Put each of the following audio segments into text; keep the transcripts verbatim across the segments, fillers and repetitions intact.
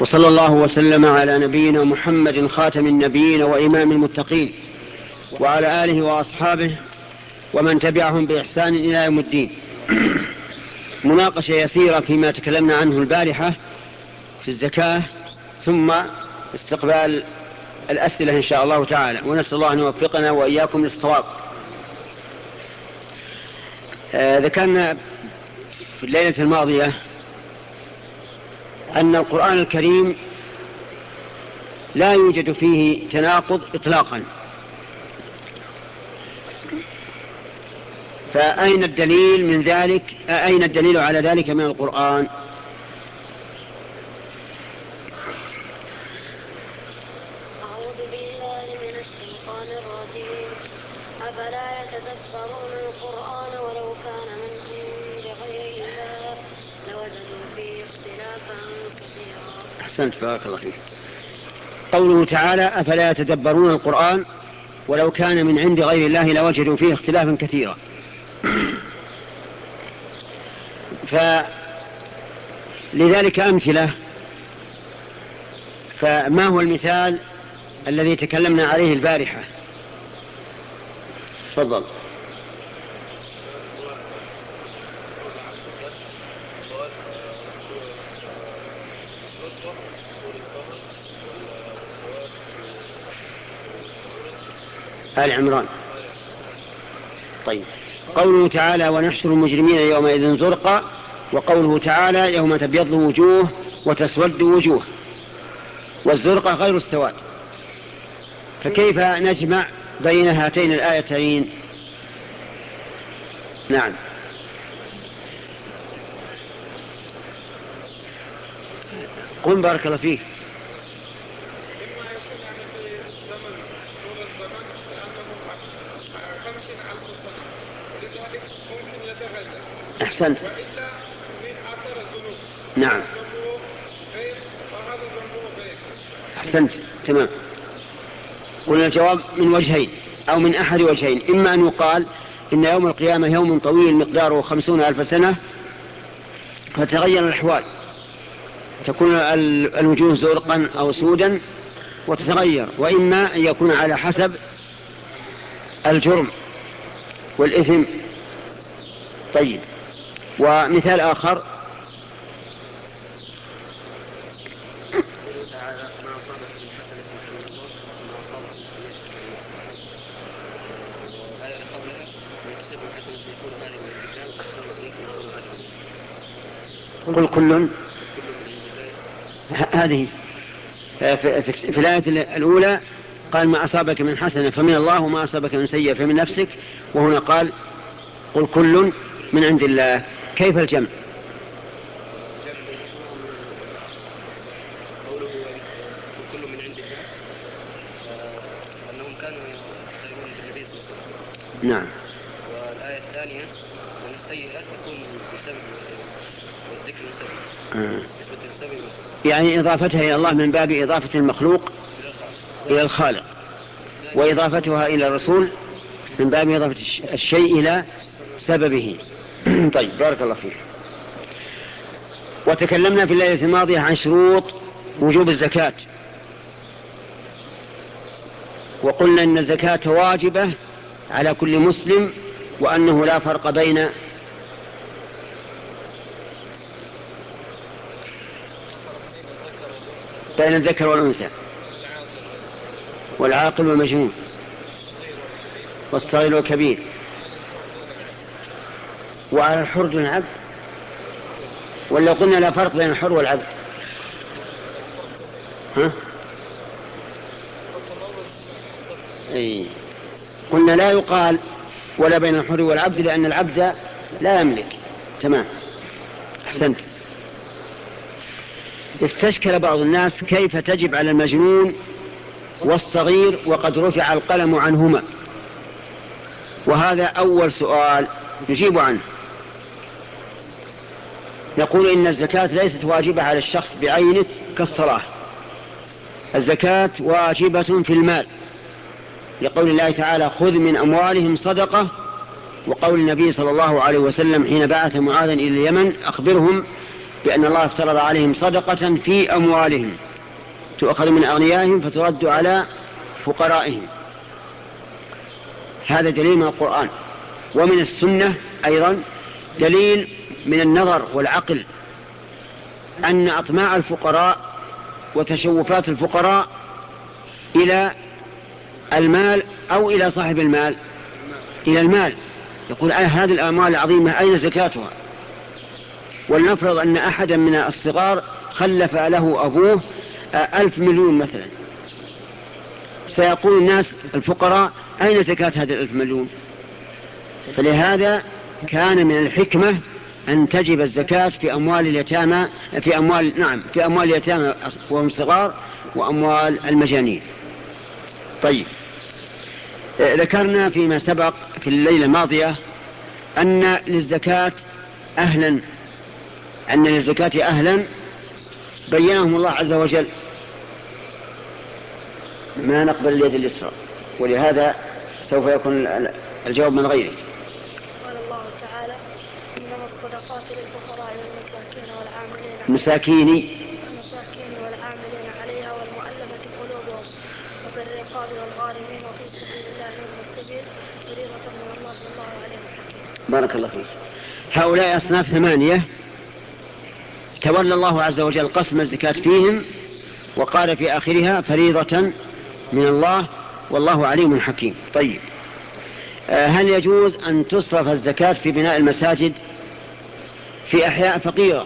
وصلى الله وسلم على نبينا محمد خاتم النبيين وإمام المتقين وعلى آله وأصحابه ومن تبعهم بإحسان إلى يوم الدين. مناقشة يسيرة فيما تكلمنا عنه البارحة في الزكاة، ثم استقبال الأسئلة إن شاء الله تعالى، ونسأل الله أن يوفقنا وإياكم للصواب. آه ذكرنا في الليلة الماضية أن القرآن الكريم لا يوجد فيه تناقض إطلاقا، فأين الدليل من ذلك؟ أين الدليل على ذلك من القرآن؟ أعوذ بالله من الشيطان الرجيم. أفلا يتدبرون القرآن ولو كان من عند غير الله لوجدوا فيه اختلافا كثيرا. أحسنت، بارك الله فيك. قوله تعالى أفلا يتدبرون القرآن ولو كان من عند غير الله لوجدوا فيه اختلافا كثيرا. فلذلك أمثلة. فما هو المثال الذي تكلمنا عليه البارحة؟ تفضل. آل عمران. طيب، قوله تعالى ونحشر المجرمين يومئذ زرقا، وقوله تعالى يوم تبيض وجوه وتسود وجوه، والزرقة غير السواد. فكيف نجمع بين هاتين الآيتين؟ نعم. قم بارك الله فيك. أحسنت. نعم. أحسنت، تمام. قلنا الجواب من وجهين أو من أحد وجهين. إما أن يقال إن يوم القيامة يوم طويل مقداره خمسون ألف سنة فتغير الأحوال، تكون الوجوه زرقا أو سودا وتتغير، وإما أن يكون على حسب الجرم والإثم. طيب، ومثال آخر قل كل. هذه في الآية الأولى قال ما أصابك من حسنة فمن الله وما أصابك من سيئة فمن نفسك، وهنا قال قل كل من عند الله. كيف الجمع؟ قوله كل من عند الله أنهم كانوا يختارون بالنبي صلى الله عليه وسلم. نعم. والآية الثانية من السيئة تكون بسبب والذكر بسبب آه. نسبة السبب والسبب، يعني إضافتها إلى الله من باب إضافة المخلوق إلى الخالق، وإضافتها إلى الرسول من باب إضافة الشيء إلى سببه. طيب، بارك الله فيك. وتكلمنا في الليلة الماضية عن شروط وجوب الزكاة، وقلنا إن الزكاة واجبة على كل مسلم، وأنه لا فرق بين بين الذكر والأنثى والعاقل والمجنون والصغير والكبير، وعلى الحر دون العبد. ولا قلنا لا فرق بين الحر والعبد؟ ها؟ اي، قلنا لا يقال ولا بين الحر والعبد لأن العبد لا يملك. تمام، أحسنت. استشكل بعض الناس كيف تجب على المجنون والصغير وقد رفع القلم عنهما، وهذا أول سؤال نجيب عنه. نقول إن الزكاة ليست واجبة على الشخص بعينه كالصلاة. الزكاة واجبة في المال، لقول الله تعالى خذ من أموالهم صدقة، وقول النبي صلى الله عليه وسلم حين بعث معاذا إلى اليمن أخبرهم بأن الله افترض عليهم صدقة في أموالهم تؤخذ من أغنيائهم فترد على فقرائهم. هذا دليل من القرآن. ومن السنة أيضا دليل من النظر والعقل أن أطماع الفقراء وتشوفات الفقراء إلى المال أو إلى صاحب المال، إلى المال. يقول هذه الأموال العظيمة أين زكاتها؟ ولنفرض أن أحدا من الصغار خلف له أبوه ألف مليون مثلا، سيقول الناس الفقراء أين زكاة هذه الألف مليون؟ فلهذا كان من الحكمة أن تجب الزكاة في أموال اليتامى، في أموال نعم في أموال اليتامى وهم صغار وأموال المجانين. طيب، ذكرنا فيما سبق في الليلة الماضية أن للزكاة أهلا أن للزكاة أهلا بينهم الله عز وجل. ما نقبل اليد اليسرى، ولهذا سوف يكون الجواب من غيره. قال الله تعالى: إنما الصدقات للفقراء والمساكين والعاملين مساكين المساكين والعاملين عليها والمؤلفة قلوبهم وفي الرقاب والغارمين وفي سبيل الله وابن السبيل فريضة من الله والله عليم حكيم. بارك الله فيك. هؤلاء أصناف ثمانية تولى الله عز وجل قسم الزكاة فيهم وقال في آخرها فريضة من الله والله عليم حكيم. طيب، هل يجوز أن تصرف الزكاة في بناء المساجد في أحياء فقيرة؟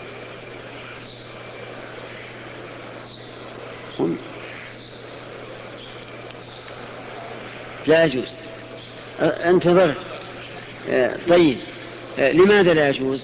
لا يجوز. انتظر. طيب، لماذا لا يجوز؟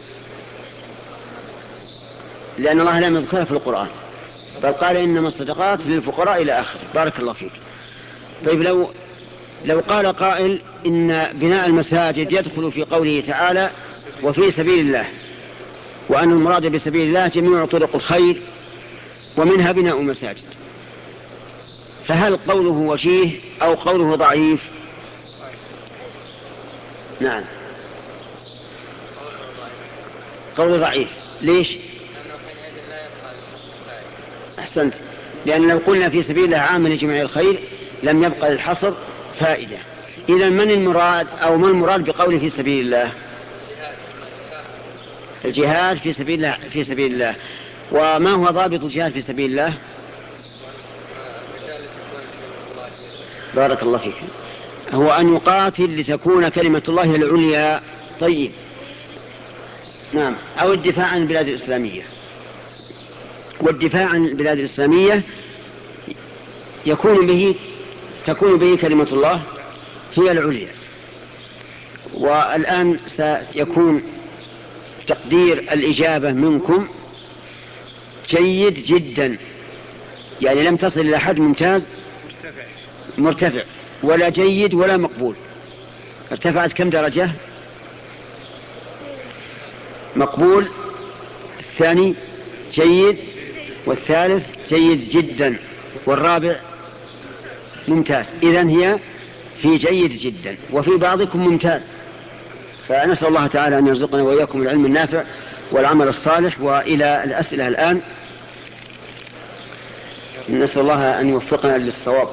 لأن الله لم يذكرها في القرآن، بل قال إنما الصدقات للفقراء إلى آخره. بارك الله فيك. طيب، لو لو قال قائل إن بناء المساجد يدخل في قوله تعالى وفي سبيل الله، وأن المراد بسبيل الله جميع طرق الخير ومنها بناء المساجد، فهل قوله وجيه أو قوله ضعيف؟ نعم، قوله ضعيف. ليش؟ أحسنت، لأن لو قلنا في سبيل الله عام لجميع الخير لم يبقى للحصر فائدة. إذا من المراد أو ما المراد بقوله في سبيل الله؟ الجهاد في سبيل الله. في سبيل الله. وما هو ضابط الجهاد في سبيل الله؟ بارك الله فيك. هو أن يقاتل لتكون كلمة الله العليا. طيب، نعم، أو الدفاع عن البلاد الإسلامية. والدفاع عن البلاد الإسلامية يكون به تكون به كلمة الله هي العليا. والآن سيكون تقدير الإجابة منكم جيد جدا، يعني لم تصل إلى حد ممتاز مرتفع ولا جيد ولا مقبول. ارتفعت كم درجة؟ مقبول، الثاني جيد، والثالث جيد جدا، والرابع ممتاز. إذن هي في جيد جدا وفي بعضكم ممتاز. فنسأل الله تعالى أن يرزقنا وإياكم العلم النافع والعمل الصالح. وإلى الأسئلة الآن، نسأل الله أن يوفقنا للصواب.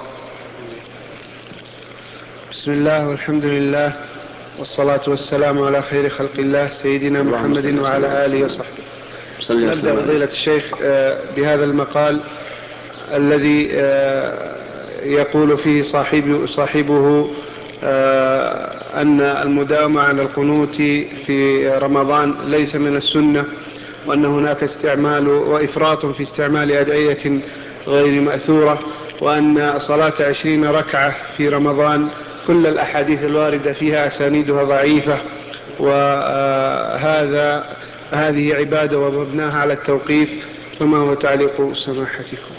بسم الله والحمد لله والصلاة والسلام على خير خلق الله سيدنا محمد وعلى آله وصحبه. نبدأ فضيلة الشيخ بهذا المقال الذي يقول فيه صاحبه, صاحبه أن المداومة على القنوت في رمضان ليس من السنة، وأن هناك استعمال وإفراط في استعمال أدعية غير مأثورة، وأن صلاة عشرين ركعة في رمضان كل الأحاديث الواردة فيها أسانيدها ضعيفة، وهذا هذه عبادة ومبناها على التوقيف. فما هو تعليق سماحتكم؟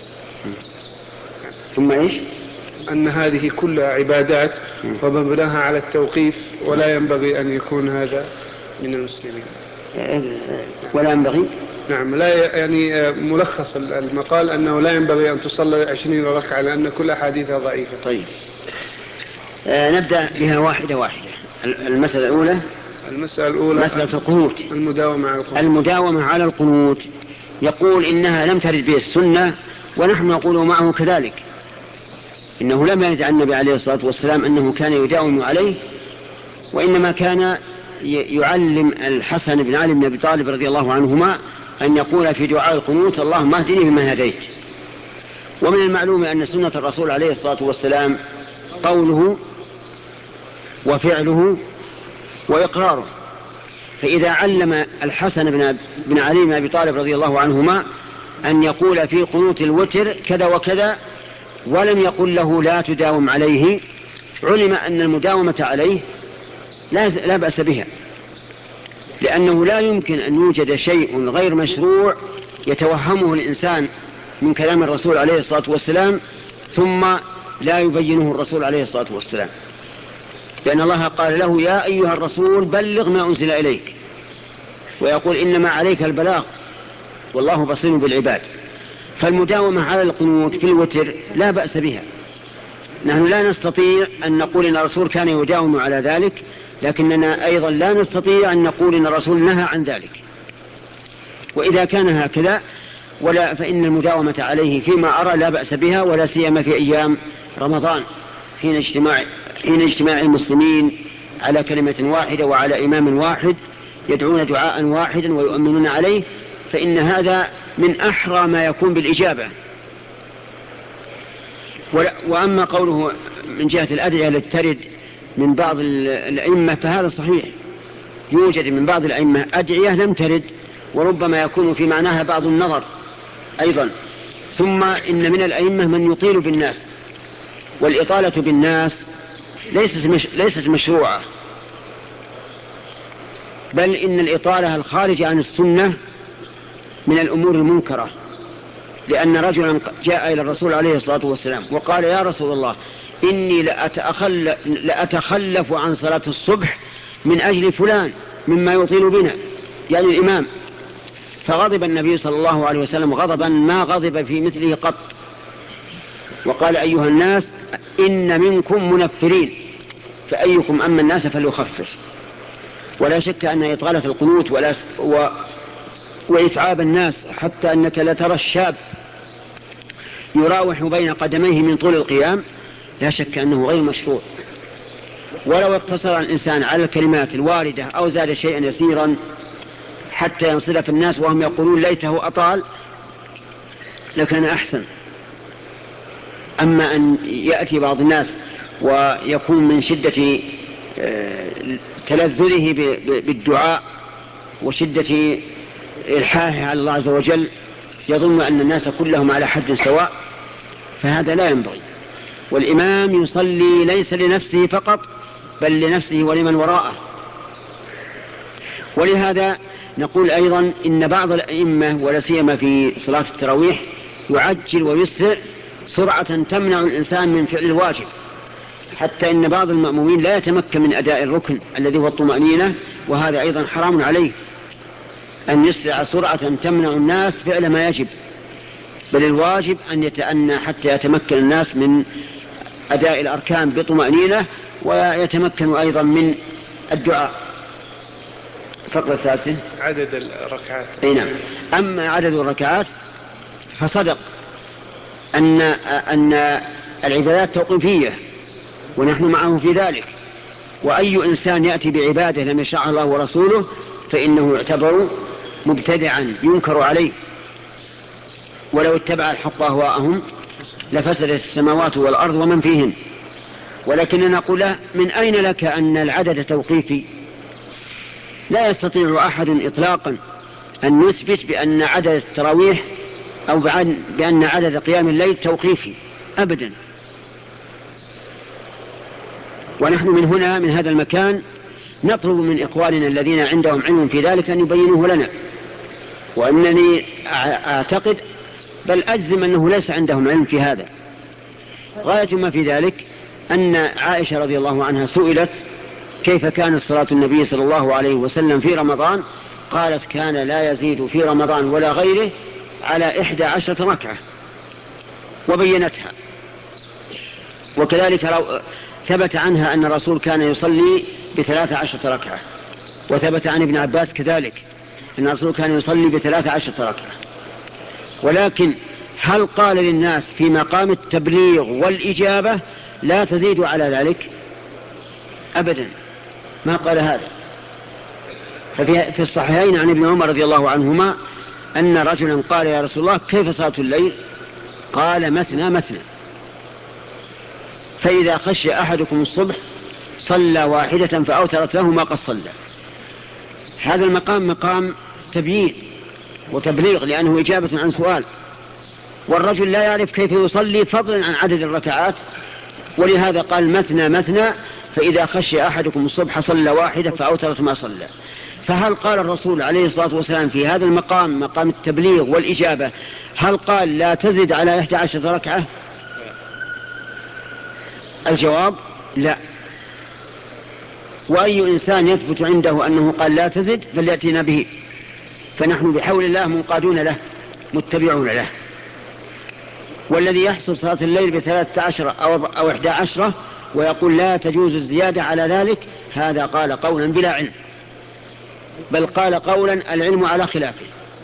ثم إيش؟ أن هذه كلها عبادات ومبناها على التوقيف، ولا ينبغي أن يكون هذا من المسلمين. ولا ينبغي؟ نعم، لا يعني ملخص المقال أنه لا ينبغي أن تصلي عشرين ركعة لأن كل أحاديثها ضعيفة. طيب، آه نبدأ بها واحدة واحدة. المسألة الأولى المسألة الأولى مسألة القنوت، المداومة على القنوت. المداومة على القنوت يقول إنها لم ترد به السنة، ونحن نقول معه كذلك، إنه لم يرد عن النبي عليه الصلاة والسلام أنه كان يداوم عليه، وإنما كان يعلم الحسن بن علي بن أبي طالب رضي الله عنهما أن يقول في دعاء القنوت اللهم اهدني فيمن هديت. ومن المعلوم أن سنة الرسول عليه الصلاة والسلام قوله وفعله وإقراره، فإذا علم الحسن بن علي بن أبي طالب رضي الله عنهما أن يقول في قنوت الوتر كذا وكذا ولم يقل له لا تداوم عليه، علم أن المداومة عليه لا بأس بها، لأنه لا يمكن أن يوجد شيء غير مشروع يتوهمه الإنسان من كلام الرسول عليه الصلاة والسلام ثم لا يبينه الرسول عليه الصلاة والسلام، لأن الله قال له يا أيها الرسول بلغ ما أنزل إليك، ويقول إنما عليك البلاغ والله بصير بالعباد. فالمداومة على القنوت في الوتر لا بأس بها، نحن لا نستطيع أن نقول إن الرسول كان يداوم على ذلك، لكننا أيضا لا نستطيع أن نقول إن الرسول نهى عن ذلك. وإذا كان هكذا ولا فإن المداومة عليه فيما أرى لا بأس بها، ولا سيما في أيام رمضان حين اجتماع, حين اجتماع المسلمين على كلمة واحدة وعلى إمام واحد يدعون دعاء واحدا ويؤمنون عليه، فإن هذا من أحرى ما يكون بالإجابة. وأما قوله من جهة الأدعية التي ترد من بعض الأئمة فهذا صحيح، يوجد من بعض الأئمة أدعية لم ترد وربما يكون في معناها بعض النظر أيضا. ثم إن من الأئمة من يطيل بالناس، والإطالة بالناس ليست, مش ليست مشروعة، بل إن الإطالة الخارجة عن السنة من الأمور المنكرة، لأن رجلا جاء إلى الرسول عليه الصلاة والسلام وقال يا رسول الله إني لأتخلف عن صلاة الصبح من أجل فلان مما يطيل بنا، يعني الإمام. فغضب النبي صلى الله عليه وسلم غضبا ما غضب في مثله قط، وقال أيها الناس إن منكم منفرين فأيكم أما الناس فليخفف. ولا شك أن إطالة القنوت ولا و وإتعاب الناس حتى أنك لا ترى الشاب يراوح بين قدميه من طول القيام، لا شك أنه غير مشروع. ولو اقتصر الإنسان على الكلمات الواردة أو زاد شيئا يسيرا حتى ينصرف الناس وهم يقولون ليته أطال لكان أحسن. أما أن يأتي بعض الناس ويكون من شدة تلذذه بالدعاء وشدة إلحاحه على الله عز وجل يظن أن الناس كلهم على حد سواء، فهذا لا ينبغي. والإمام يصلي ليس لنفسه فقط بل لنفسه ولمن وراءه. ولهذا نقول أيضا إن بعض الأئمة ولا سيما في صلاة التراويح يعجل ويسرع سرعة تمنع الإنسان من فعل الواجب، حتى إن بعض المأمومين لا يتمكن من أداء الركن الذي هو الطمأنينة، وهذا أيضا حرام عليه أن يسرع سرعة تمنع الناس فعل ما يجب، بل الواجب أن يتأنى حتى يتمكن الناس من أداء الأركان بطمأنينة ويتمكن أيضا من الدعاء. فقرة الثالثة عدد الركعات. نعم. أما عدد الركعات فصدق أن أن العبادات توقيفية ونحن معه في ذلك، وأي إنسان يأتي بعبادة لم يشرعها الله ورسوله فإنه يعتبر مبتدعا ينكر عليه. ولو اتبع الحق أهواءهم لفسدت السماوات والأرض ومن فيهن. ولكننا نقول له من أين لك أن العدد توقيفي؟ لا يستطيع أحد إطلاقا أن يثبت بأن عدد التراويح أو بأن عدد قيام الليل توقيفي أبدا. ونحن من هنا من هذا المكان نطلب من إخواننا الذين عندهم علم في ذلك أن يبينوه لنا، وأنني أعتقد بل أجزم أنه ليس عندهم علم في هذا. غاية ما في ذلك أن عائشة رضي الله عنها سئلت كيف كانت صلاة النبي صلى الله عليه وسلم في رمضان، قالت كان لا يزيد في رمضان ولا غيره على إحدى عشرة ركعة، وبينتها. وكذلك لو ثبت عنها أن الرسول كان يصلي بثلاث عشرة ركعة، وثبت عن ابن عباس كذلك أن الرسول كان يصلي بثلاث عشرة ركعة. ولكن هل قال للناس في مقام التبليغ والإجابة لا تزيدوا على ذلك؟ أبدا ما قال هذا. ففي الصحيحين عن ابن عمر رضي الله عنهما أن رجلا قال يا رسول الله كيف صلاة الليل؟ قال مثنى مثنى، فإذا خشي أحدكم الصبح صلى واحدة فأوترت له ما قد صلى. هذا المقام مقام تبيين وتبليغ لأنه إجابة عن سؤال، والرجل لا يعرف كيف يصلي فضلا عن عدد الركعات، ولهذا قال مثنى مثنى، فإذا خشي أحدكم الصبح صلى واحدة فأوترت ما صلى. فهل قال الرسول عليه الصلاة والسلام في هذا المقام مقام التبليغ والإجابة هل قال لا تزد على إحدى عشرة ركعة؟ الجواب لا. وأي إنسان يثبت عنده أنه قال لا تزد فليأتينا به، فنحن بحول الله منقادون له متبعون له. والذي يحصل صلاة الليل بثلاثة عشر أو إحدى عشرة ويقول لا تجوز الزيادة على ذلك، هذا قال قولا بلا علم، بل قال قولا العلم على خلافه،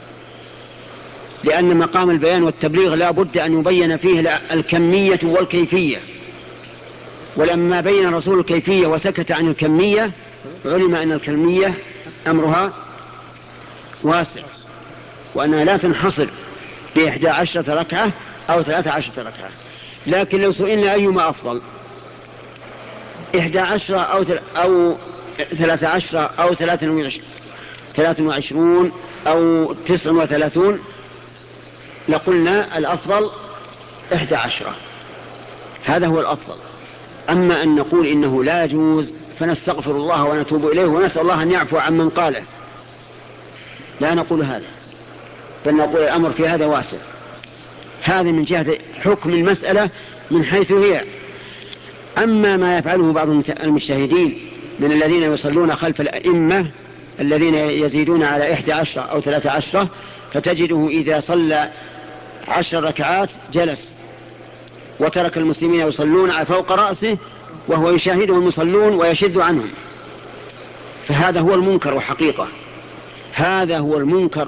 لأن مقام البيان والتبليغ لا بد أن يبين فيه الكمية والكيفية، ولما بين الرسول الكيفية وسكت عن الكمية علم أن الكمية أمرها واسع، وأنها لا تنحصر بإحدى عشرة ركعة أو ثلاثة عشرة ركعة. لكن لو سئلنا أيما أفضل، إحدى عشرة أو, أو ثلاثة عشرة أو ثلاثة وعشرون أو تسع وثلاثون، لقلنا الأفضل إحدى عشرة، هذا هو الأفضل. أما أن نقول إنه لا يجوز فنستغفر الله ونتوب إليه ونسأل الله أن يعفو عمن قاله، لا نقول هذا، بل نقول الأمر في هذا واسع. هذا من جهة حكم المسألة من حيث هي. أما ما يفعله بعض المجتهدين من الذين يصلون خلف الأئمة الذين يزيدون على إحدى عشرة أو ثلاثة عشرة، فتجده إذا صلى عشر ركعات جلس وترك المسلمين يصلون فوق رأسه وهو يشاهده المصلون ويشد عنهم، فهذا هو المنكر وحقيقة، هذا هو المنكر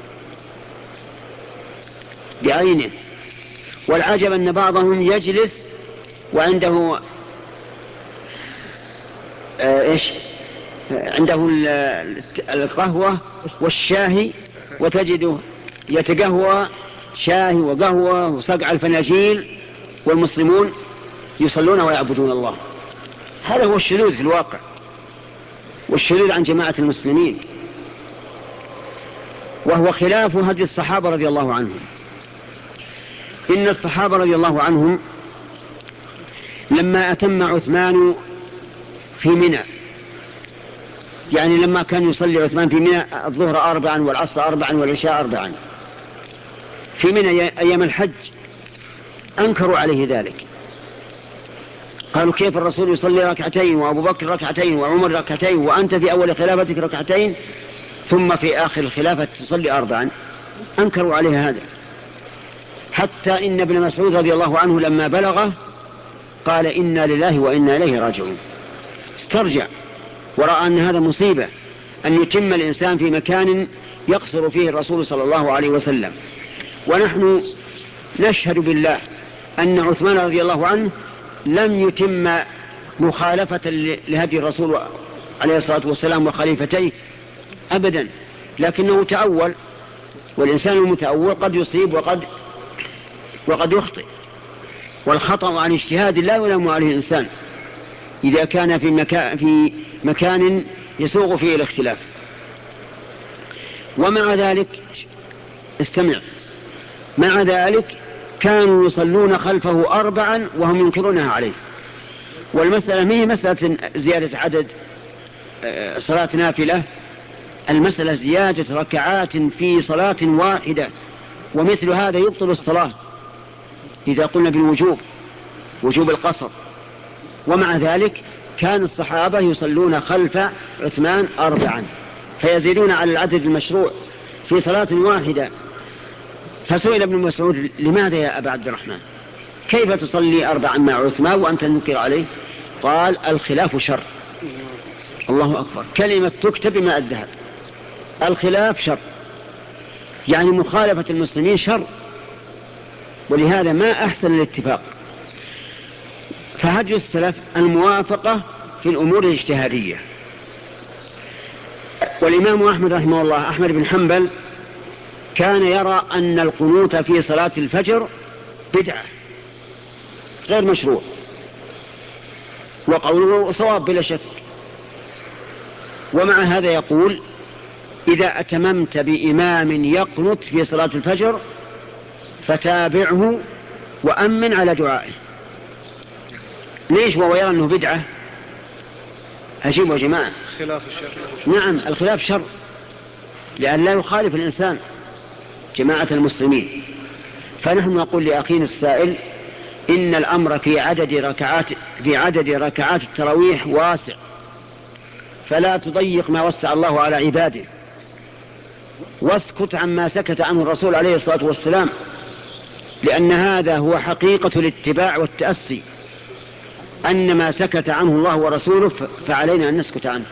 بعينه. والعجب أن بعضهم يجلس وعنده آه إيش عنده القهوة والشاهي، وتجده يتقهوى شاهي وقهوة وصقع الفناجيل والمسلمون يصلون ويعبدون الله. هذا هو الشذوذ في الواقع، والشذوذ عن جماعة المسلمين، وهو خلاف هدي الصحابة رضي الله عنهم. إن الصحابة رضي الله عنهم لما أتم عثمان في منى، يعني لما كان يصلي عثمان في منى الظهر أربعا والعصر أربعا والعشاء أربعا في منى أيام الحج، أنكروا عليه ذلك، قالوا كيف الرسول يصلي ركعتين وأبو بكر ركعتين وعمر ركعتين وأنت في أول خلافتك ركعتين ثم في آخر الخلافة تصلي أربعا؟ أنكروا عليه هذا، حتى إن ابن مسعود رضي الله عنه لما بلغه قال إنا لله وإنا إليه راجعون، استرجع ورأى أن هذا مصيبة أن يتم الإنسان في مكان يقصر فيه الرسول صلى الله عليه وسلم. ونحن نشهد بالله أن عثمان رضي الله عنه لم يتم مخالفة لهدي الرسول عليه الصلاة والسلام وخليفتيه أبدا، لكنه تأول، والإنسان المتأول قد يصيب وقد وقد يخطئ، والخطأ عن اجتهاد لا يلام عليه الإنسان إذا كان في مكان, في مكان يسوغ فيه الاختلاف. ومع ذلك استمع، مع ذلك كانوا يصلون خلفه أربعا وهم ينكرونها عليه. والمسألة ما هي مسألة زيادة عدد صلاة نافلة، المسألة زيادة ركعات في صلاة واحدة، ومثل هذا يبطل الصلاة إذا قلنا بالوجوب، وجوب القصر. ومع ذلك كان الصحابة يصلون خلف عثمان أربعا فيزيدون على العدد المشروع في صلاة واحدة. فسئل ابن مسعود لماذا يا أبا عبد الرحمن كيف تصلي أربعا مع عثمان وأنت تنكر عليه؟ قال الخلاف شر، الله أكبر. كلمة تكتب بماء الذهب. الخلاف شر، يعني مخالفة المسلمين شر، ولهذا ما أحسن الاتفاق. فهدي السلف الموافقة في الأمور الاجتهادية. والإمام أحمد رحمه الله، أحمد بن حنبل، كان يرى أن القنوت في صلاة الفجر بدعة غير مشروع، وقوله صواب بلا شك. ومع هذا يقول: إذا أتممت بإمام يقنت في صلاة الفجر فتابعه وأمن على دعائه. ليش وهو يرى أنه بدعة؟ أجيبوا يا جماعة. خلاف الشر. نعم، الخلاف شر، لأن لا يخالف الإنسان جماعة المسلمين. فنحن نقول لأخينا السائل: إن الأمر في عدد ركعات في عدد ركعات التراويح واسع، فلا تضيق ما وسع الله على عباده، واسكت عما سكت عنه الرسول عليه الصلاة والسلام، لأن هذا هو حقيقة الاتباع والتأسي، أن ما سكت عنه الله ورسوله فعلينا أن نسكت عنه،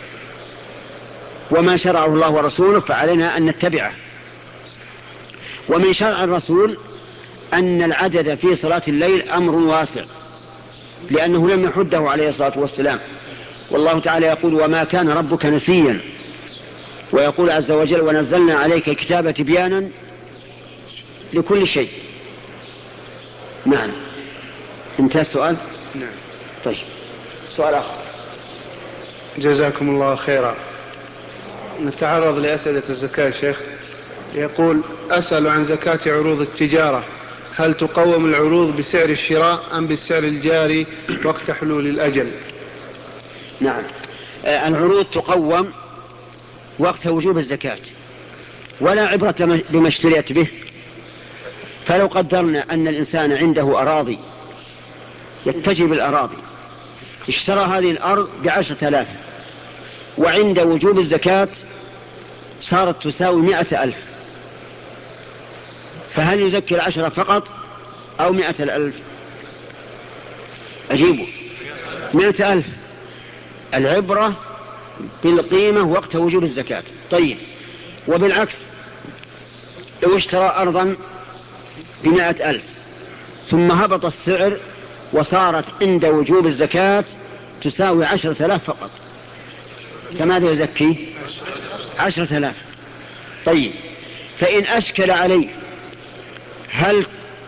وما شرعه الله ورسوله فعلينا أن نتبعه. ومن شرع الرسول أن العدد في صلاة الليل أمر واسع، لأنه لم يحده عليه الصلاة والسلام. والله تعالى يقول: وما كان ربك نسيا. ويقول عز وجل: ونزلنا عليك كتابا تبيانا لكل شيء. نعم. انتهى السؤال؟ نعم. طيب، سؤال آخر. جزاكم الله خيرا. نتعرض لأسئلة الزكاة شيخ. يقول: أسأل عن زكاة عروض التجارة، هل تقوم العروض بسعر الشراء أم بالسعر الجاري وقت حلول الأجل؟ نعم، العروض تقوم وقت وجوب الزكاة، ولا عبرة بما اشتريت به. فلو قدرنا أن الإنسان عنده أراضي يتجه بالأراضي، اشترى هذه الأرض بعشرة آلاف، وعند وجوب الزكاة صارت تساوي مئة ألف، فهل يزكي العشرة فقط أو مئة الألف؟ أجيبه: مئة ألف. العبرة بالقيمة وقت وجوب الزكاة. طيب، وبالعكس لو اشترى أرضا بمئة ألف ثم هبط السعر وصارت عند وجوب الزكاة تساوي عشرة آلاف فقط، فماذا يزكي؟ عشرة آلاف. طيب، فإن أشكل عليه هل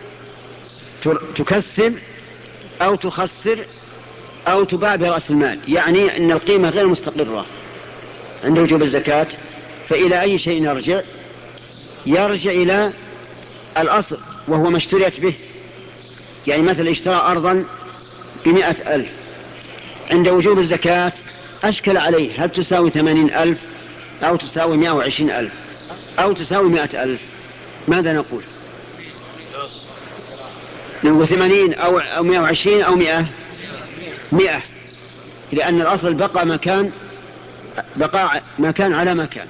تكسب أو تخسر أو تباع برأس المال، يعني أن القيمة غير مستقرة عند وجوب الزكاة، فإلى أي شيء يرجع؟ يرجع إلى الأصل وهو ما اشتريت به. يعني مثلا اشترى أرضا بمئة ألف، عند وجوب الزكاة أشكل عليه هل تساوي ثمانين ألف أو تساوي مئة وعشرين ألف أو تساوي مئة ألف، ماذا نقول؟ نقول ثمانين أو مئة وعشرين أو مئة مئة، لأن الأصل بقى مكان بقى مكان على مكان.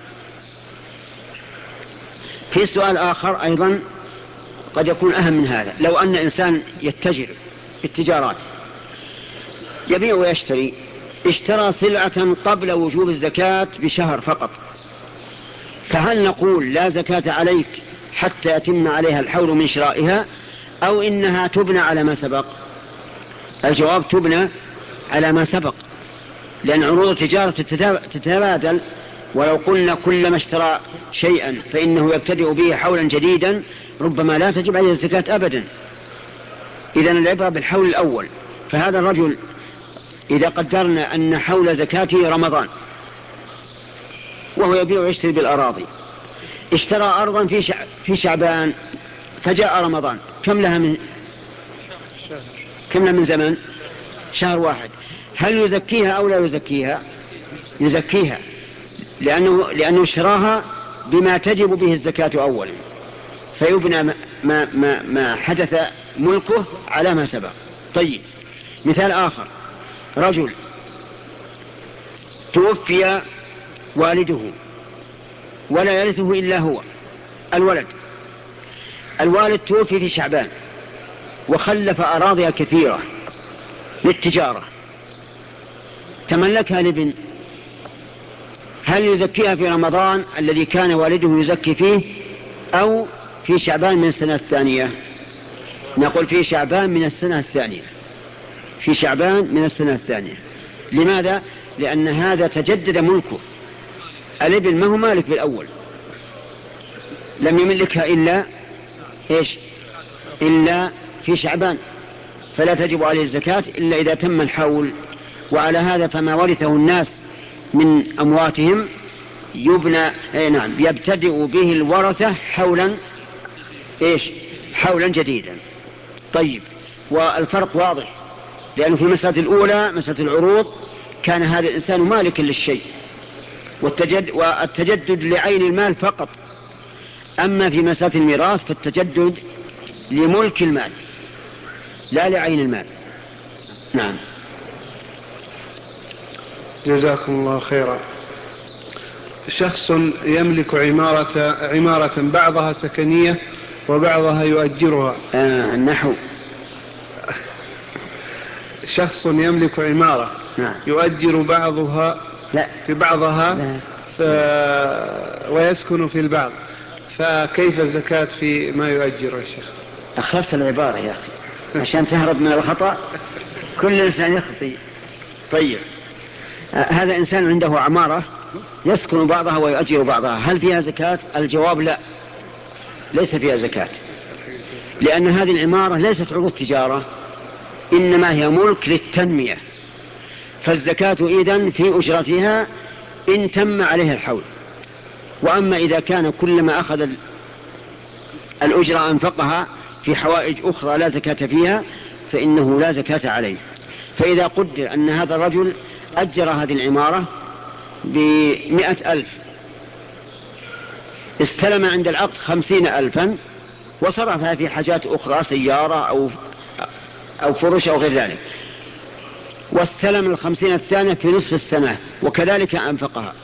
في سؤال آخر أيضا قد يكون أهم من هذا: لو أن إنسان يتجر في التجارات، يبيع ويشتري، اشترى سلعة قبل وجوب الزكاة بشهر فقط، فهل نقول لا زكاة عليك حتى يتم عليها الحول من شرائها، أو إنها تبنى على ما سبق؟ الجواب: تبنى على ما سبق، لأن عروض التجارة تتبادل، ولو قلنا كلما اشترى شيئا فإنه يبتدئ به حولا جديدا ربما لا تجب عليه الزكاة أبدا. إذن العبرة بالحول الأول. فهذا الرجل إذا قدرنا أن حول زكاته رمضان وهو يبيع ويشتري بالأراضي، اشترى أرضا في شع... في شعبان، فجاء رمضان، كم لها من كم لها من زمن؟ شهر واحد. هل يزكيها أو لا يزكيها؟ يزكيها، لأنه لأنه اشتراها بما تجب به الزكاة أولا، فيبنى ما ما ما حدث ملكه على ما سبق. طيب، مثال آخر: رجل توفي والده ولا يرثه إلا هو الولد، الوالد توفي في شعبان وخلف أراضي كثيرة للتجارة، تملكها لابن هل يزكيها في رمضان الذي كان والده يزكي فيه أو في شعبان من السنة الثانية؟ نقول في شعبان من السنة الثانية، في شعبان من السنة الثانية. لماذا؟ لأن هذا تجدد ملكه. الابن ما هو مالك بالأول، لم يملكها إلا إيش؟ إلا في شعبان، فلا تجب عليه الزكاة إلا إذا تم الحول. وعلى هذا فما ورثه الناس من أمواتهم يبنى اي نعم يبتدئ به الورثة حولا إيش؟ حولا جديدا. طيب، والفرق واضح، لأنه في المسألة الأولى مسألة العروض كان هذا الإنسان مالكا للشيء والتجد والتجدد لعين المال فقط. أما في مسألة الميراث فالتجدد لملك المال لا لعين المال. نعم. جزاكم الله خيرا. شخص يملك عمارة, عمارة بعضها سكنية وبعضها يؤجرها. آه النحو. شخص يملك عمارة نعم. يؤجر بعضها لا. في بعضها لا. ف... ويسكن في البعض، فكيف الزكاة في ما يؤجر يا شيخ؟ أخفت العبارة يا أخي عشان تهرب من الخطأ. كل إنسان يخطئ. طيب، آه هذا إنسان عنده عمارة يسكن بعضها ويؤجر بعضها، هل فيها زكاة؟ الجواب لا، ليس فيها زكاة، لأن هذه العمارة ليست عروض تجارة، إنما هي ملك للتنمية، فالزكاة إذن في أجرتها إن تم عليها الحول. وأما إذا كان كلما أخذ الأجرة أنفقها في حوائج أخرى لا زكاة فيها فإنه لا زكاة عليه. فإذا قدر أن هذا الرجل أجر هذه العمارة بمئة ألف، استلم عند العقد خمسين ألفا وصرفها في حاجات أخرى، سيارة أو أو فرش أو غير ذلك، واستلم الخمسين الثانية في نصف السنة وكذلك أنفقها،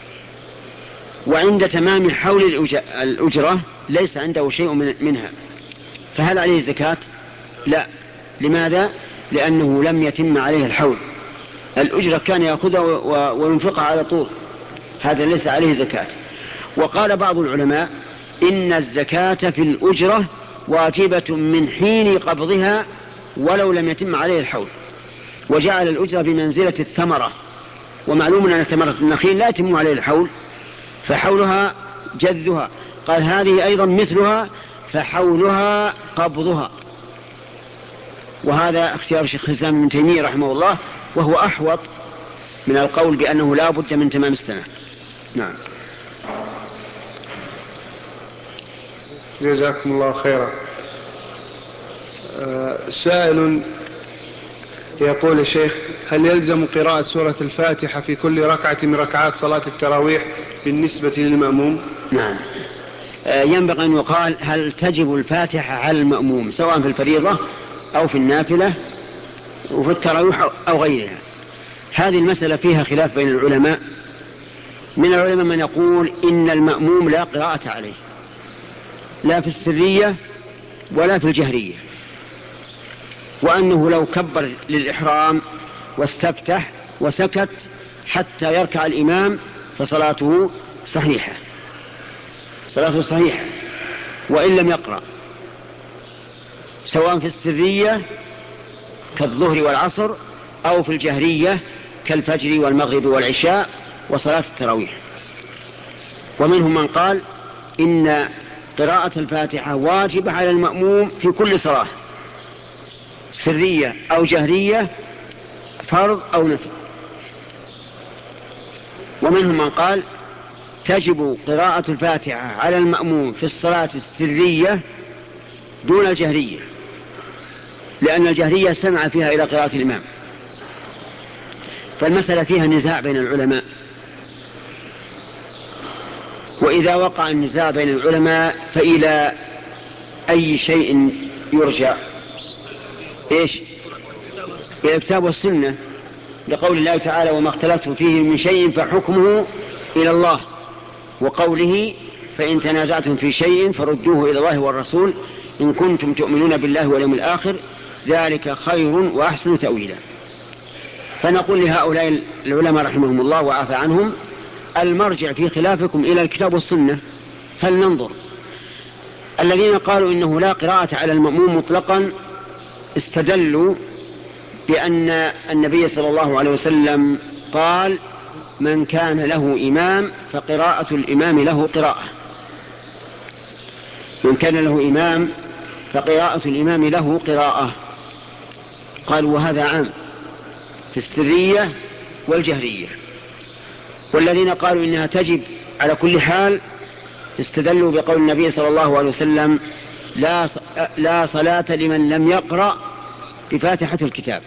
وعند تمام حول الأجرة ليس عنده شيء منها، فهل عليه زكاة؟ لا. لماذا؟ لأنه لم يتم عليه الحول، الأجرة كان يأخذها وينفقها على طول، هذا ليس عليه زكاة. وقال بعض العلماء إن الزكاة في الأجرة واجبة من حين قبضها ولو لم يتم عليه الحول، وجعل الأجرة بمنزلة الثمرة، ومعلوم أن ثمرة النخيل لا يتم عليه الحول فحولها جذها، قال هذه أيضا مثلها فحولها قبضها. وهذا اختيار شيخ الإسلام ابن تيمية رحمه الله، وهو أحوط من القول بأنه لا بد من تمام السنة. نعم. جزاكم الله خيرا. سائل يقول يا شيخ: هل يلزم قراءة سورة الفاتحة في كل ركعة من ركعات صلاة التراويح بالنسبة للمأموم؟ نعم. ينبغي أن يقال هل تجب الفاتحة على المأموم سواء في الفريضة أو في النافلة وفي التراويح أو غيرها. هذه المسألة فيها خلاف بين العلماء. من العلماء من يقول إن المأموم لا قراءة عليه، لا في السرية ولا في الجهرية، وأنه لو كبر للإحرام واستفتح وسكت حتى يركع الإمام فصلاته صحيحة، صلاته صحيحة وإن لم يقرأ، سواء في السرية كالظهر والعصر أو في الجهرية كالفجر والمغرب والعشاء وصلاة التراويح. ومنهم من قال إن قراءة الفاتحة واجبة على المأموم في كل صلاة، سرية أو جهرية، فرض أو نفل. ومنهم من قال تجب قراءة الفاتحة على المأموم في الصلاة السرية دون الجهرية، لأن الجهرية سمع فيها إلى قراءة الإمام. فالمسألة فيها نزاع بين العلماء، وإذا وقع النزاع بين العلماء فإلى أي شيء يرجع؟ إيش؟ إلى الكتاب والسنة، لقول الله تعالى: وما اختلفتم فيه من شيء فحكمه إلى الله، وقوله: فإن تنازعتم في شيء فردوه إلى الله والرسول إن كنتم تؤمنون بالله واليوم الآخر ذلك خير وأحسن تأويلا. فنقول لهؤلاء العلماء رحمهم الله وعافى عنهم: المرجع في خلافكم إلى الكتاب والسنة، فلننظر. الذين قالوا إنه لا قراءة على المأموم مطلقا استدلوا بأن النبي صلى الله عليه وسلم قال: من كان له إمام فقراءة الإمام له قراءة. من كان له إمام فقراءة الإمام له قراءة. قالوا وهذا عام في السرية والجهرية. والذين قالوا إنها تجب على كل حال استدلوا بقول النبي صلى الله عليه وسلم: لا لا صلاة لمن لم يقرأ بفاتحة الكتاب.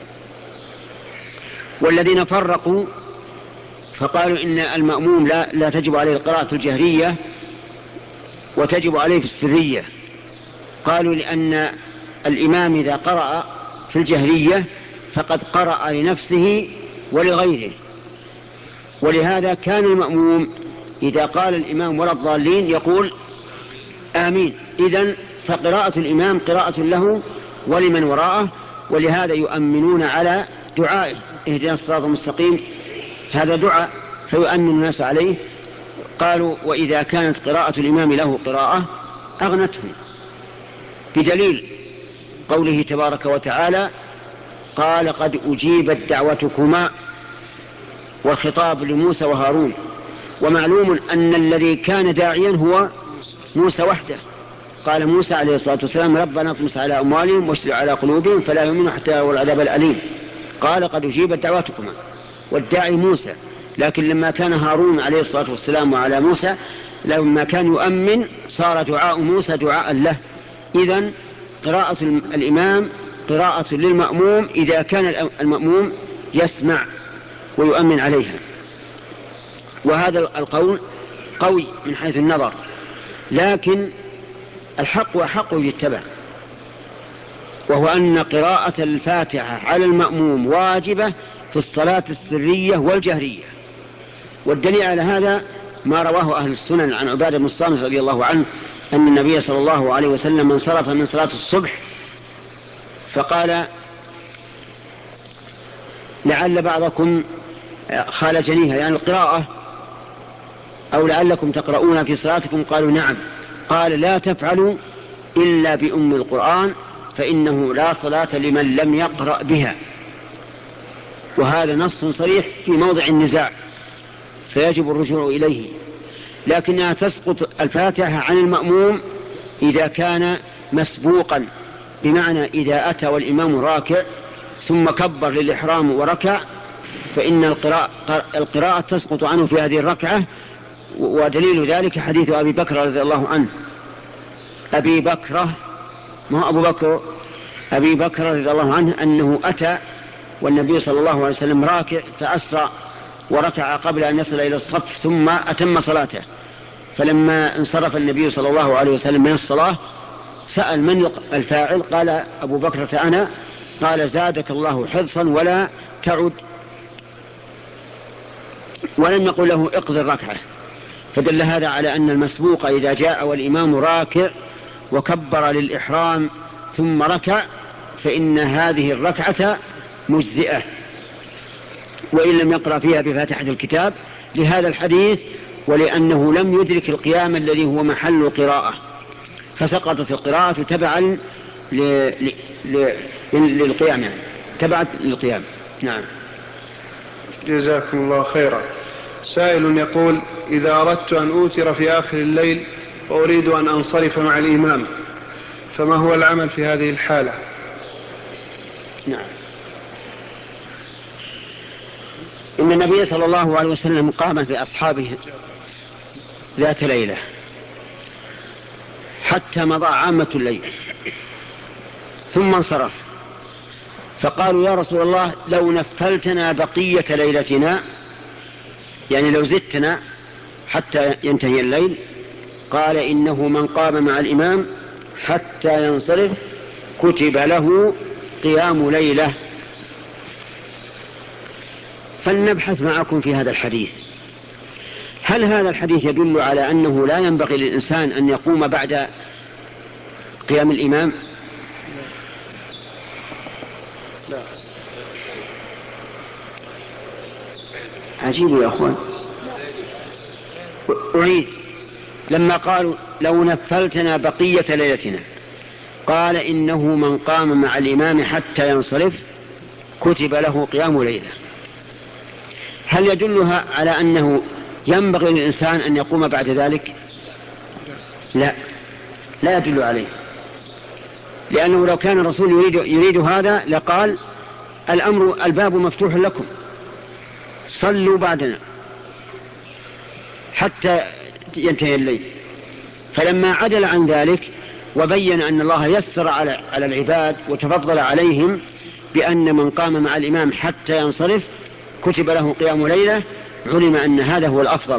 والذين فرقوا فقالوا إن المأموم لا, لا تجب عليه القراءة الجهرية وتجب عليه في السرية. قالوا لأن الإمام إذا قرأ في الجهرية فقد قرأ لنفسه ولغيره، ولهذا كان المأموم إذا قال الإمام ولا الضالين يقول آمين. إذن فقراءة الإمام قراءة له ولمن وراءه، ولهذا يؤمنون على دعائه: اهدنا الصراط المستقيم، هذا دعاء فيؤمن الناس عليه. قالوا وإذا كانت قراءة الإمام له قراءة أغنتهم، بدليل قوله تبارك وتعالى: قال قد أجيبت دعوتكما، والخطاب لموسى وهارون. ومعلوم أن الذي كان داعيا هو موسى وحده. قال موسى عليه الصلاة والسلام: ربنا اطمس على أموالهم واشدد على قلوبهم فلا يؤمنوا حتى يروا العذاب الأليم. قال قد أجيبت دعوتكما، والداعي موسى. لكن لما كان هارون عليه الصلاة والسلام وعلى موسى، لما كان يؤمن صار دعاء موسى دعاء له. إذن قراءة الإمام قراءة للمأموم إذا كان المأموم يسمع ويؤمن عليها. وهذا القول قوي من حيث النظر، لكن الحق وحق يتبع، وهو أن قراءة الفاتحة على المأموم واجبة في الصلاة السرية والجهرية. والدليل على هذا ما رواه أهل السنن عن عبادة بن الصامت رضي الله عنه أن النبي صلى الله عليه وسلم انصرف من صلاة الصبح فقال: لعل بعضكم خالجنيها، يعني القراءة، أو لعلكم تقرؤون في صلاتكم. قالوا نعم. قال: لا تفعلوا إلا بأم القرآن فإنه لا صلاة لمن لم يقرأ بها. وهذا نص صريح في موضع النزاع فيجب الرجوع إليه. لكنها تسقط الفاتحة عن المأموم إذا كان مسبوقا، بمعنى إذا أتى والإمام راكع ثم كبر للإحرام وركع فإن القراءة, القراءة تسقط عنه في هذه الركعة. ودليل ذلك حديث أبي بكر رضي الله عنه. أبي بكر ما هو أبو بكر، أبي بكر رضي الله عنه أنه أتى والنبي صلى الله عليه وسلم راكع فأسرع وركع قبل أن يصل إلى الصف ثم أتم صلاته. فلما انصرف النبي صلى الله عليه وسلم من الصلاة سأل من الفاعل، قال أبو بكر أنا. قال: زادك الله حرصا ولا تعد. ولم يقل له اقضي الركعة. فدل هذا على أن المسبوق إذا جاء والإمام راكع وكبر للإحرام ثم ركع فإن هذه الركعة مجزئة وإن لم يقرأ فيها بفاتحة الكتاب، لهذا الحديث ولأنه لم يدرك القيام الذي هو محل القراءة، فسقطت القراءة تبعا ل... ل... ل... للقيام، يعني تبعا للقيام. نعم. جزاكم الله خيرا. سائل يقول: إذا أردت أن أوتر في آخر الليل وأريد أن أنصرف مع الإمام فما هو العمل في هذه الحالة؟ نعم. إن النبي صلى الله عليه وسلم قام في أصحابه ذات ليلة حتى مضى عامة الليل ثم انصرف، فقالوا: يا رسول الله لو نفلتنا بقية ليلتنا، يعني لو زدتنا حتى ينتهي الليل. قال: إنه من قام مع الإمام حتى ينصرف كتب له قيام ليلة. فلنبحث معكم في هذا الحديث. هل هذا الحديث يدل على أنه لا ينبغي للإنسان أن يقوم بعد قيام الإمام؟ لا. عجيب يا أخوان. أعيد لما قالوا لو نفلتنا بقية ليلتنا، قال إنه من قام مع الإمام حتى ينصرف كتب له قيام ليلة. هل يدلها على أنه ينبغي للإنسان أن يقوم بعد ذلك؟ لا، لا يدل عليه، لأنه لو كان الرسول يريد, يريد هذا لقال الأمر الباب مفتوح لكم صلوا بعدنا حتى ينتهي الليل. فلما عدل عن ذلك وبين أن الله يسر على, على العباد وتفضل عليهم بأن من قام مع الإمام حتى ينصرف كتب له قيام ليلة، علم أن هذا هو الأفضل،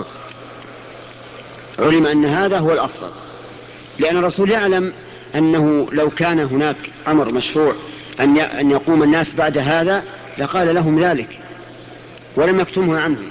علم أن هذا هو الأفضل، لأن الرسول يعلم أنه لو كان هناك أمر مشروع أن يقوم الناس بعد هذا لقال لهم ذلك ولم يكتمه عنهم.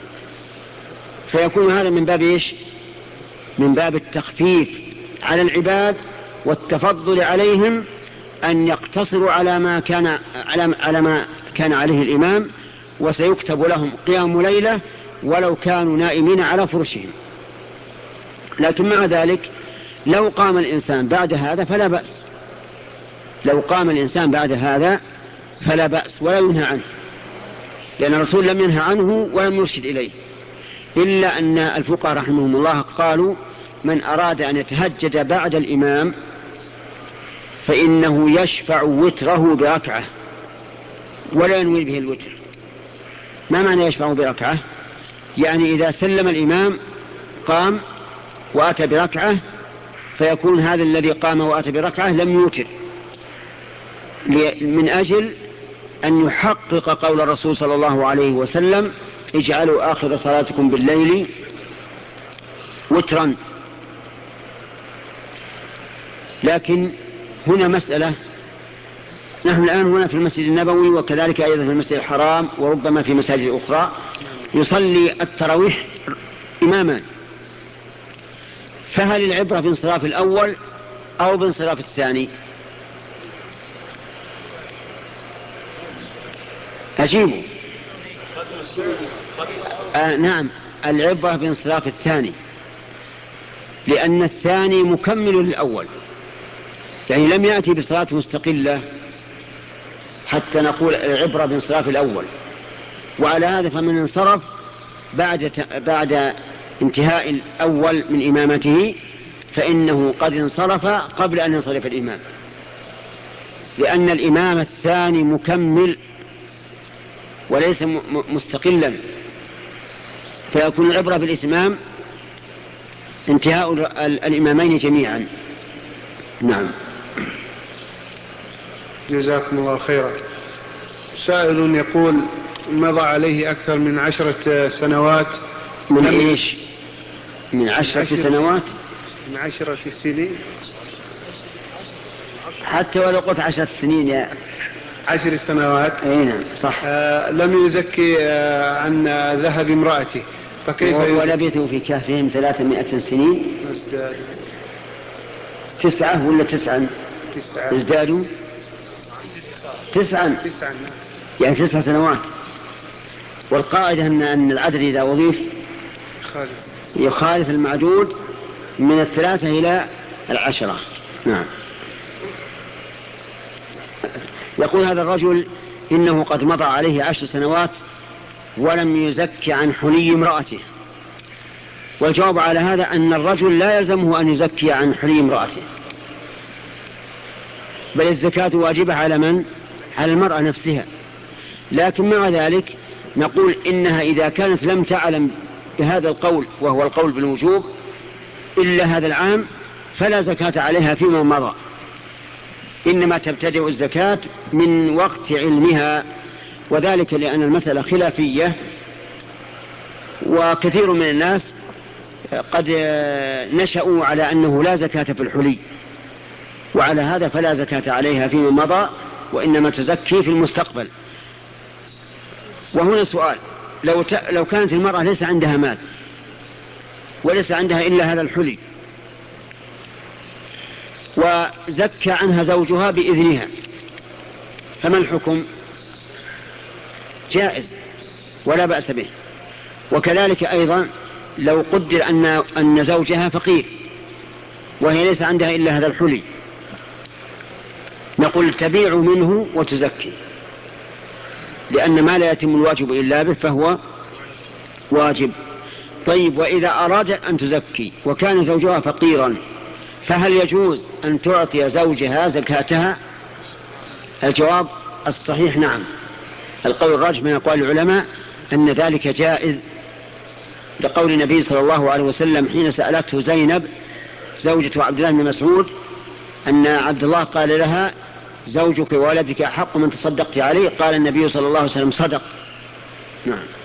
فيكون هذا من باب إيش؟ من باب التخفيف على العباد والتفضل عليهم أن يقتصروا على ما كان على ما كان عليه الإمام، وسيكتب لهم قيام ليلة ولو كانوا نائمين على فرشهم. لكن مع ذلك لو قام الإنسان بعد هذا فلا بأس، لو قام الإنسان بعد هذا فلا بأس ولا ينهى عنه، لأن الرسول لم ينهى عنه ولم يرشد إليه، إلا أن الفقهاء رحمهم الله قالوا من أراد أن يتهجد بعد الإمام فإنه يشفع وتره بركعة ولا ينوي به الوتر. ما معنى يشفع بركعة؟ يعني إذا سلم الإمام قام وأتى بركعة فيكون هذا الذي قام وأتى بركعة لم يوتر، من أجل أن يحقق قول الرسول صلى الله عليه وسلم اجعلوا آخر صلاتكم بالليل وترا. لكن هنا مسألة، نحن الآن هنا في المسجد النبوي وكذلك أيضا في المسجد الحرام وربما في مساجد أخرى يصلي التراويح إماما، فهل العبرة بانصراف الأول أو بانصراف الثاني؟ أجيبوا. آه نعم، العبرة بانصراف الثاني، لأن الثاني مكمل للأول، يعني لم يأتي بصلاة مستقلة حتى نقول العبرة بانصراف الأول. وعلى هذا فمن انصرف بعد, بعد انتهاء الأول من إمامته فإنه قد انصرف قبل أن ينصرف الإمام، لأن الإمام الثاني مكمل وليس مستقلا، فيكون العبرة بالإتمام انتهاء الإمامين جميعا. نعم. جزاكم الله خيرا. سائل يقول مضى عليه أكثر من عشرة سنوات من إيش؟ من عشرة عشر سنوات من عشرة سنين، حتى ولو قلت عشرة سنين يا عشر سنوات. أي نعم صح. آه لم يزكي آه عن ذهب امرأته، فكيف ولبثوا في كهفهم ثلاثمائة سنين تسعة ولا تسعا تسعة ازدادوا تسعا تسعا يعني تسع سنوات. والقاعدة أن, أن العدد إذا وضيف يخالف المعدود من الثلاثة إلى العشرة. نعم. يقول هذا الرجل إنه قد مضى عليه عشر سنوات ولم يزكي عن حلي امرأته، والجواب على هذا أن الرجل لا يلزمه أن يزكي عن حلي امرأته، بل الزكاة واجبة على من؟ على المرأة نفسها. لكن مع ذلك نقول إنها إذا كانت لم تعلم بهذا القول وهو القول بالوجوب إلا هذا العام فلا زكاة عليها فيما مضى، إنما تبتدئ الزكاة من وقت علمها، وذلك لأن المسألة خلافية وكثير من الناس قد نشأوا على أنه لا زكاة في الحلي، وعلى هذا فلا زكاة عليها فيما مضى وإنما تزكي في المستقبل. وهنا سؤال، لو, ت... لو كانت المرأة ليس عندها مال وليس عندها إلا هذا الحلي وزكى عنها زوجها بإذنها فما الحكم؟ جائز ولا بأس به. وكذلك أيضا لو قدر أن, أن زوجها فقير وهي ليس عندها إلا هذا الحلي، نقول تبيع منه وتزكي، لأن ما لا يتم الواجب إلا به فهو واجب. طيب، وإذا أرادت أن تزكي وكان زوجها فقيرا فهل يجوز أن تعطي زوجها زكاتها؟ الجواب الصحيح نعم. القول الراجح من أقوال العلماء أن ذلك جائز، لقول النبي صلى الله عليه وسلم حين سألته زينب زوجة عبد الله بن مسعود أن عبد الله قال لها زوجك وولدك أحق من تصدقت عليه، قال النبي صلى الله عليه وسلم صدق. نعم.